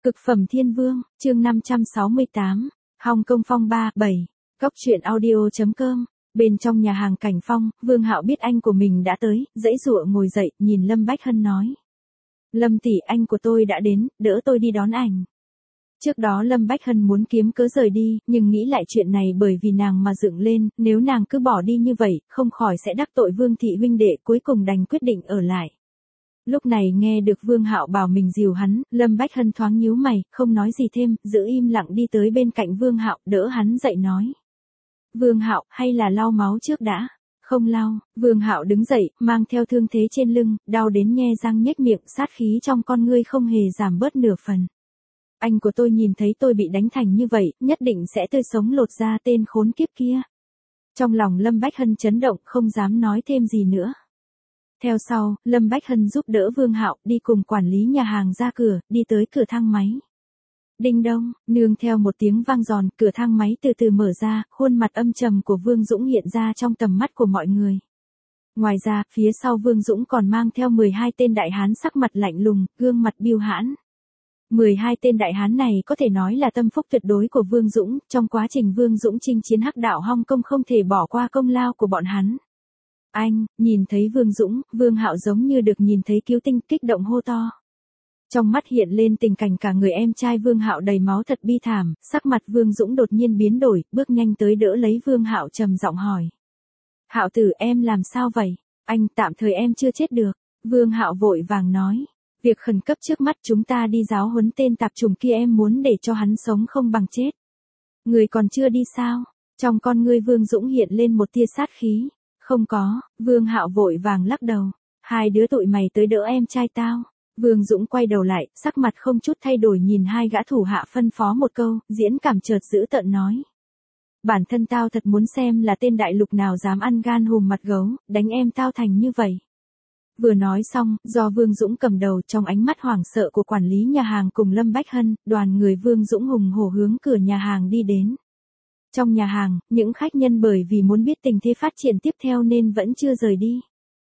Cực phẩm thiên vương, chương 568, Hong Kong phong 7. Góc truyện audio.com. Bên trong nhà hàng Cảnh Phong, Vương Hạo biết anh của mình đã tới, giãy giụa ngồi dậy, nhìn Lâm Bách Hân nói. Lâm tỷ, anh của tôi đã đến, đỡ tôi đi đón ảnh. Trước đó Lâm Bách Hân muốn kiếm cớ rời đi, nhưng nghĩ lại chuyện này bởi vì nàng mà dựng lên, nếu nàng cứ bỏ đi như vậy, không khỏi sẽ đắc tội Vương thị huynh đệ, cuối cùng đành quyết định ở lại. Lúc này nghe được Vương Hạo bảo mình dìu hắn, Lâm Bách Hân thoáng nhíu mày, không nói gì thêm, giữ im lặng đi tới bên cạnh Vương Hạo, đỡ hắn dậy nói. Vương Hạo, hay là lau máu trước đã? Không lau. Vương Hạo đứng dậy, mang theo thương thế trên lưng, đau đến nhe răng nhếch miệng, sát khí trong con ngươi không hề giảm bớt nửa phần. Anh của tôi nhìn thấy tôi bị đánh thành như vậy, nhất định sẽ tươi sống lột ra tên khốn kiếp kia. Trong lòng Lâm Bách Hân chấn động, không dám nói thêm gì nữa. Theo sau, Lâm Bách Hân giúp đỡ Vương Hạo đi cùng quản lý nhà hàng ra cửa, đi tới cửa thang máy. Đinh đông, nương theo một tiếng vang giòn, cửa thang máy từ từ mở ra, khuôn mặt âm trầm của Vương Dũng hiện ra trong tầm mắt của mọi người. Ngoài ra, phía sau Vương Dũng còn mang theo 12 tên đại hán sắc mặt lạnh lùng, gương mặt biêu hãn. 12 tên đại hán này có thể nói là tâm phúc tuyệt đối của Vương Dũng, trong quá trình Vương Dũng chinh chiến hắc đạo Hong Kong không thể bỏ qua công lao của bọn hắn. Anh, nhìn thấy Vương Dũng, Vương Hạo giống như được nhìn thấy cứu tinh, kích động hô to. Trong mắt hiện lên tình cảnh cả người em trai Vương Hạo đầy máu thật bi thảm, sắc mặt Vương Dũng đột nhiên biến đổi, bước nhanh tới đỡ lấy Vương Hạo trầm giọng hỏi. Hạo tử, em làm sao vậy? Anh, tạm thời em chưa chết được. Vương Hạo vội vàng nói. Việc khẩn cấp trước mắt chúng ta đi giáo huấn tên tạp chủng kia, em muốn để cho hắn sống không bằng chết. Người còn chưa đi sao? Trong con ngươi Vương Dũng hiện lên một tia sát khí. Không có, Vương Hạo vội vàng lắc đầu. Hai đứa tụi mày tới đỡ em trai tao. Vương Dũng quay đầu lại, sắc mặt không chút thay đổi nhìn hai gã thủ hạ phân phó một câu, diễn cảm chợt dữ tợn nói. Bản thân tao thật muốn xem là tên đại lục nào dám ăn gan hùm mặt gấu, đánh em tao thành như vậy. Vừa nói xong, do Vương Dũng cầm đầu, trong ánh mắt hoảng sợ của quản lý nhà hàng cùng Lâm Bách Hân, đoàn người Vương Dũng hùng hổ hướng cửa nhà hàng đi đến. Trong nhà hàng, những khách nhân bởi vì muốn biết tình thế phát triển tiếp theo nên vẫn chưa rời đi.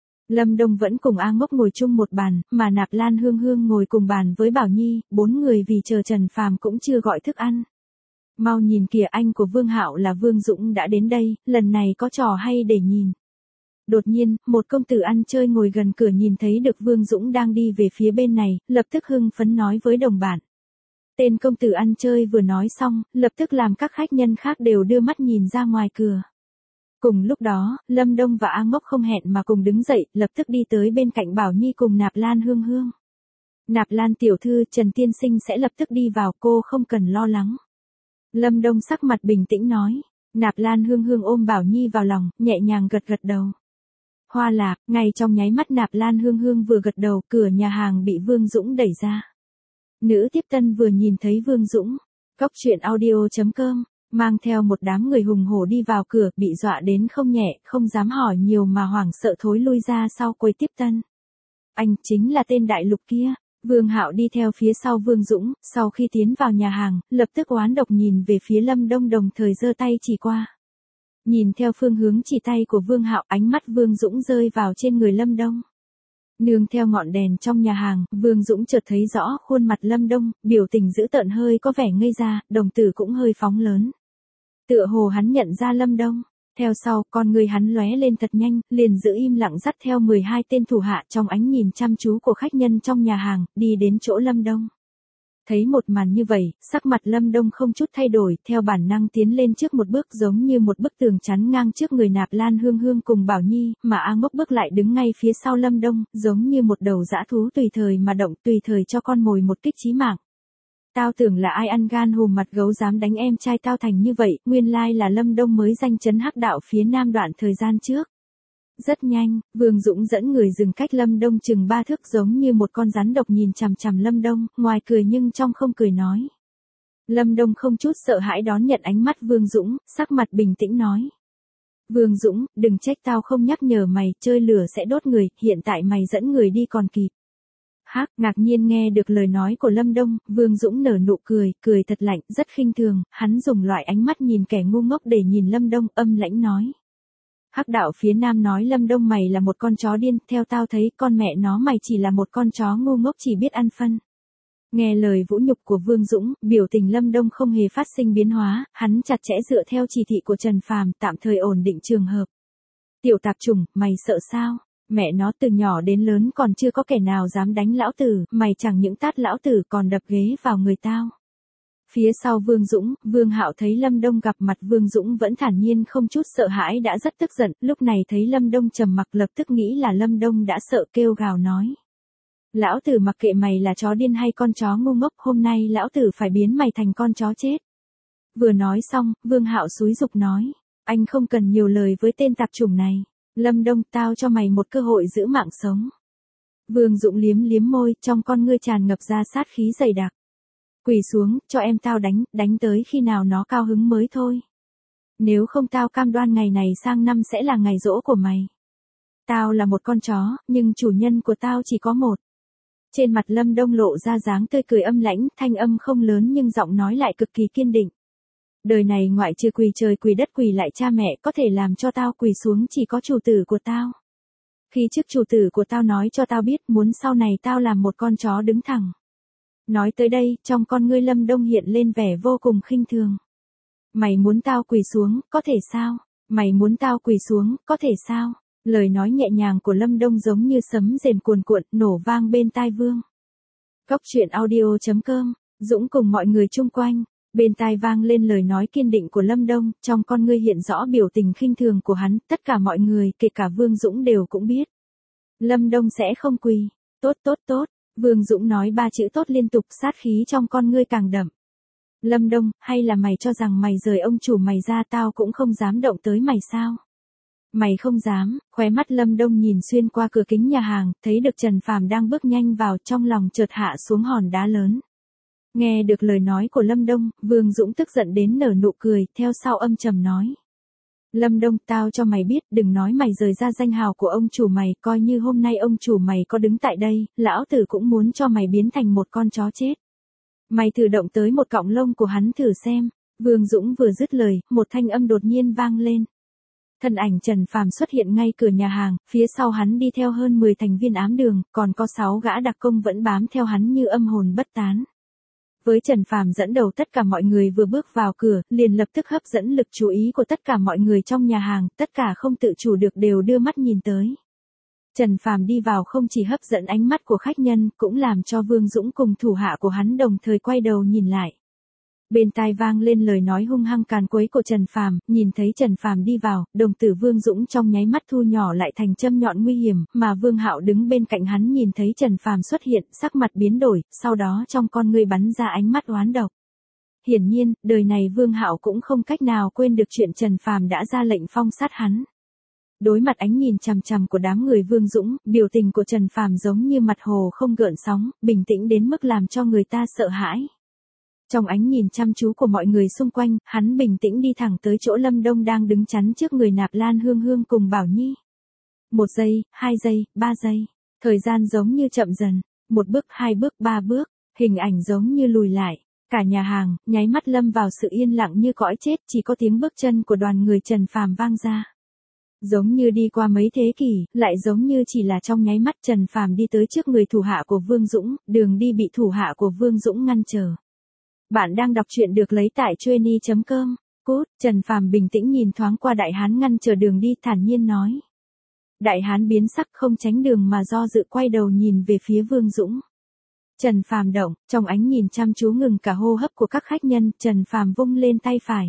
Lâm Đông vẫn cùng A Ngốc ngồi chung một bàn, mà Nạp Lan Hương Hương ngồi cùng bàn với Bảo Nhi, 4 người vì chờ Trần Phàm cũng chưa gọi thức ăn. Mau nhìn kìa, anh của Vương Hạo là Vương Dũng đã đến đây, lần này có trò hay để nhìn. Đột nhiên, một công tử ăn chơi ngồi gần cửa nhìn thấy được Vương Dũng đang đi về phía bên này, lập tức hưng phấn nói với đồng bạn. Tên công tử ăn chơi vừa nói xong, lập tức làm các khách nhân khác đều đưa mắt nhìn ra ngoài cửa. Cùng lúc đó, Lâm Đông và A Ngốc không hẹn mà cùng đứng dậy, lập tức đi tới bên cạnh Bảo Nhi cùng Nạp Lan Hương Hương. Nạp Lan tiểu thư, Trần tiên sinh sẽ lập tức đi vào, cô không cần lo lắng. Lâm Đông sắc mặt bình tĩnh nói. Nạp Lan Hương Hương ôm Bảo Nhi vào lòng, nhẹ nhàng gật gật đầu. Hoa lạc, ngay trong nháy mắt Nạp Lan Hương Hương vừa gật đầu, cửa nhà hàng bị Vương Dũng đẩy ra. Nữ tiếp tân vừa nhìn thấy Vương Dũng, góc truyện audio.com, mang theo một đám người hùng hổ đi vào cửa, bị dọa đến không nhẹ, không dám hỏi nhiều mà hoảng sợ thối lui ra sau quầy tiếp tân. Anh chính là tên đại lục kia. Vương Hạo đi theo phía sau Vương Dũng, sau khi tiến vào nhà hàng, lập tức oán độc nhìn về phía Lâm Đông, đồng thời giơ tay chỉ qua. Nhìn theo phương hướng chỉ tay của Vương Hạo, ánh mắt Vương Dũng rơi vào trên người Lâm Đông. Nương theo ngọn đèn trong nhà hàng, Vương Dũng chợt thấy rõ khuôn mặt Lâm Đông, biểu tình dữ tợn hơi có vẻ ngây ra, đồng tử cũng hơi phóng lớn. Tựa hồ hắn nhận ra Lâm Đông. Theo sau, con người hắn lóe lên thật nhanh, liền giữ im lặng dắt theo 12 tên thủ hạ trong ánh nhìn chăm chú của khách nhân trong nhà hàng, đi đến chỗ Lâm Đông. Thấy một màn như vậy, sắc mặt Lâm Đông không chút thay đổi, theo bản năng tiến lên trước một bước giống như một bức tường chắn ngang trước người Nạp Lan Hương Hương cùng Bảo Nhi, mà A Ngốc bước lại đứng ngay phía sau Lâm Đông, giống như một đầu dã thú tùy thời mà động, tùy thời cho con mồi một kích chí mạng. Tao tưởng là ai ăn gan hùm mặt gấu dám đánh em trai tao thành như vậy, nguyên lai là Lâm Đông mới danh chấn hắc đạo phía Nam đoạn thời gian trước. Rất nhanh, Vương Dũng dẫn người dừng cách Lâm Đông chừng 3 thước giống như một con rắn độc nhìn chằm chằm Lâm Đông, ngoài cười nhưng trong không cười nói. Lâm Đông không chút sợ hãi đón nhận ánh mắt Vương Dũng, sắc mặt bình tĩnh nói. Vương Dũng, đừng trách tao không nhắc nhở mày, chơi lửa sẽ đốt người, hiện tại mày dẫn người đi còn kịp. Hắc, ngạc nhiên nghe được lời nói của Lâm Đông, Vương Dũng nở nụ cười, cười thật lạnh, rất khinh thường, hắn dùng loại ánh mắt nhìn kẻ ngu ngốc để nhìn Lâm Đông, âm lãnh nói. Hắc đạo phía Nam nói Lâm Đông mày là một con chó điên, theo tao thấy con mẹ nó mày chỉ là một con chó ngu ngốc chỉ biết ăn phân. Nghe lời vũ nhục của Vương Dũng, biểu tình Lâm Đông không hề phát sinh biến hóa, hắn chặt chẽ dựa theo chỉ thị của Trần Phàm, tạm thời ổn định trường hợp. Tiểu tạp chủng, mày sợ sao? Mẹ nó từ nhỏ đến lớn còn chưa có kẻ nào dám đánh lão tử, mày chẳng những tát lão tử còn đập ghế vào người tao. Phía sau Vương Dũng, Vương Hạo thấy Lâm Đông gặp mặt Vương Dũng vẫn thản nhiên không chút sợ hãi đã rất tức giận, lúc này thấy Lâm Đông trầm mặc lập tức nghĩ là Lâm Đông đã sợ kêu gào nói. Lão tử mặc kệ mày là chó điên hay con chó ngu ngốc, hôm nay lão tử phải biến mày thành con chó chết. Vừa nói xong, Vương Hạo xúi giục nói, anh không cần nhiều lời với tên tạp chủng này. Lâm Đông, tao cho mày một cơ hội giữ mạng sống. Vương Dũng liếm liếm môi, trong con ngươi tràn ngập ra sát khí dày đặc. Quỳ xuống, cho em tao đánh tới khi nào nó cao hứng mới thôi. Nếu không tao cam đoan ngày này sang năm sẽ là ngày giỗ của mày. Tao là một con chó, nhưng chủ nhân của tao chỉ có một. Trên mặt Lâm Đông lộ ra dáng tươi cười âm lãnh, thanh âm không lớn nhưng giọng nói lại cực kỳ kiên định. Đời này ngoại trừ quỳ trời quỳ đất quỳ lại cha mẹ, có thể làm cho tao quỳ xuống chỉ có chủ tử của tao. Khi trước chủ tử của tao nói cho tao biết muốn sau này tao làm một con chó đứng thẳng. Nói tới đây, trong con ngươi Lâm Đông hiện lên vẻ vô cùng khinh thường. Mày muốn tao quỳ xuống, có thể sao? Mày muốn tao quỳ xuống, có thể sao? Lời nói nhẹ nhàng của Lâm Đông giống như sấm rền cuồn cuộn, nổ vang bên tai Vương. Cốc truyện audio.com, Dũng cùng mọi người chung quanh. Bên tai vang lên lời nói kiên định của Lâm Đông, trong con ngươi hiện rõ biểu tình khinh thường của hắn, tất cả mọi người, kể cả Vương Dũng đều cũng biết. Lâm Đông sẽ không quỳ. Tốt tốt tốt, Vương Dũng nói ba chữ tốt liên tục, sát khí trong con ngươi càng đậm. Lâm Đông, hay là mày cho rằng mày rời ông chủ mày ra tao cũng không dám động tới mày sao? Mày không dám, khóe mắt Lâm Đông nhìn xuyên qua cửa kính nhà hàng, thấy được Trần Phàm đang bước nhanh vào, trong lòng chợt hạ xuống hòn đá lớn. Nghe được lời nói của Lâm Đông, Vương Dũng tức giận đến nở nụ cười, theo sau âm trầm nói. Lâm Đông, tao cho mày biết, đừng nói mày rời ra danh hào của ông chủ mày, coi như hôm nay ông chủ mày có đứng tại đây, lão tử cũng muốn cho mày biến thành một con chó chết. Mày thử động tới một cọng lông của hắn thử xem. Vương Dũng vừa dứt lời, một thanh âm đột nhiên vang lên. Thân ảnh Trần Phàm xuất hiện ngay cửa nhà hàng, phía sau hắn đi theo hơn 10 thành viên ám đường, còn có 6 gã đặc công vẫn bám theo hắn như âm hồn bất tán. Với Trần Phàm dẫn đầu tất cả mọi người vừa bước vào cửa, liền lập tức hấp dẫn lực chú ý của tất cả mọi người trong nhà hàng, tất cả không tự chủ được đều đưa mắt nhìn tới. Trần Phàm đi vào không chỉ hấp dẫn ánh mắt của khách nhân, cũng làm cho Vương Dũng cùng thủ hạ của hắn đồng thời quay đầu nhìn lại. Bên tai vang lên lời nói hung hăng càn quấy của Trần Phàm, nhìn thấy Trần Phàm đi vào, đồng tử Vương Dũng trong nháy mắt thu nhỏ lại thành châm nhọn nguy hiểm, mà Vương Hạo đứng bên cạnh hắn nhìn thấy Trần Phàm xuất hiện, sắc mặt biến đổi, sau đó trong con ngươi bắn ra ánh mắt oán độc. Hiển nhiên, đời này Vương Hạo cũng không cách nào quên được chuyện Trần Phàm đã ra lệnh phong sát hắn. Đối mặt ánh nhìn chằm chằm của đám người Vương Dũng, biểu tình của Trần Phàm giống như mặt hồ không gợn sóng, bình tĩnh đến mức làm cho người ta sợ hãi. Trong ánh nhìn chăm chú của mọi người xung quanh, hắn bình tĩnh đi thẳng tới chỗ Lâm Đông đang đứng chắn trước người Nạp Lan Hương Hương cùng Bảo Nhi. 1 giây, 2 giây, 3 giây. Thời gian giống như chậm dần. 1 bước, 2 bước, 3 bước. Hình ảnh giống như lùi lại. Cả nhà hàng, nháy mắt lâm vào sự yên lặng như cõi chết, chỉ có tiếng bước chân của đoàn người Trần Phàm vang ra. Giống như đi qua mấy thế kỷ, lại giống như chỉ là trong nháy mắt Trần Phàm đi tới trước người thủ hạ của Vương Dũng, đường đi bị thủ hạ của Vương Dũng ngăn trở. Bạn đang đọc truyện được lấy tại Chueny.com. Cút, Trần Phàm bình tĩnh nhìn thoáng qua đại hán ngăn chờ đường đi, thản nhiên nói. Đại hán biến sắc không tránh đường mà do dự quay đầu nhìn về phía Vương Dũng. Trần Phàm động, trong ánh nhìn chăm chú ngừng cả hô hấp của các khách nhân, Trần Phàm vung lên tay phải.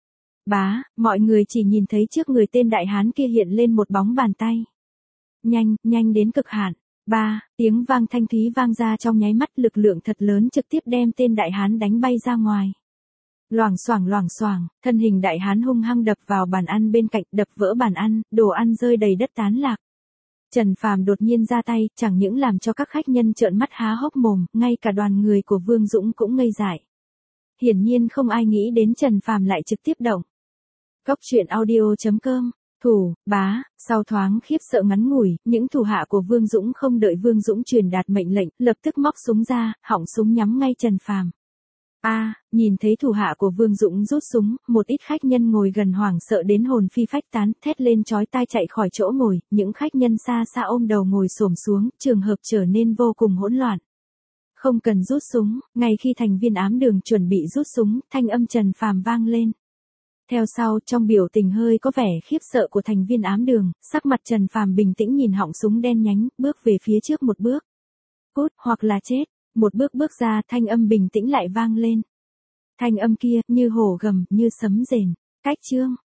Bá, mọi người chỉ nhìn thấy trước người tên đại hán kia hiện lên một bóng bàn tay. Nhanh, nhanh đến cực hạn. Tiếng vang thanh thúy vang ra trong nháy mắt, lực lượng thật lớn trực tiếp đem tên đại hán đánh bay ra ngoài. Loảng xoảng, thân hình đại hán hung hăng đập vào bàn ăn bên cạnh, đập vỡ bàn ăn, đồ ăn rơi đầy đất tán lạc. Trần Phàm đột nhiên ra tay, chẳng những làm cho các khách nhân trợn mắt há hốc mồm, ngay cả đoàn người của Vương Dũng cũng ngây dại. Hiển nhiên không ai nghĩ đến Trần Phàm lại trực tiếp động. Cốc truyện audio.com. Sau thoáng khiếp sợ ngắn ngủi, những thủ hạ của Vương Dũng không đợi Vương Dũng truyền đạt mệnh lệnh, lập tức móc súng ra, họng súng nhắm ngay Trần Phàm. Nhìn thấy thủ hạ của Vương Dũng rút súng, một ít khách nhân ngồi gần hoảng sợ đến hồn phi phách tán, thét lên chói tai chạy khỏi chỗ ngồi, những khách nhân xa xa ôm đầu ngồi xổm xuống, trường hợp trở nên vô cùng hỗn loạn. Không cần rút súng, ngay khi thành viên ám đường chuẩn bị rút súng, thanh âm Trần Phàm vang lên. Theo sau, trong biểu tình hơi có vẻ khiếp sợ của thành viên ám đường, sắc mặt Trần Phàm bình tĩnh nhìn họng súng đen nhánh, bước về phía trước một bước. Cút, hoặc là chết. Một bước bước ra, thanh âm bình tĩnh lại vang lên. Thanh âm kia, như hổ gầm, như sấm rền. Cách chương.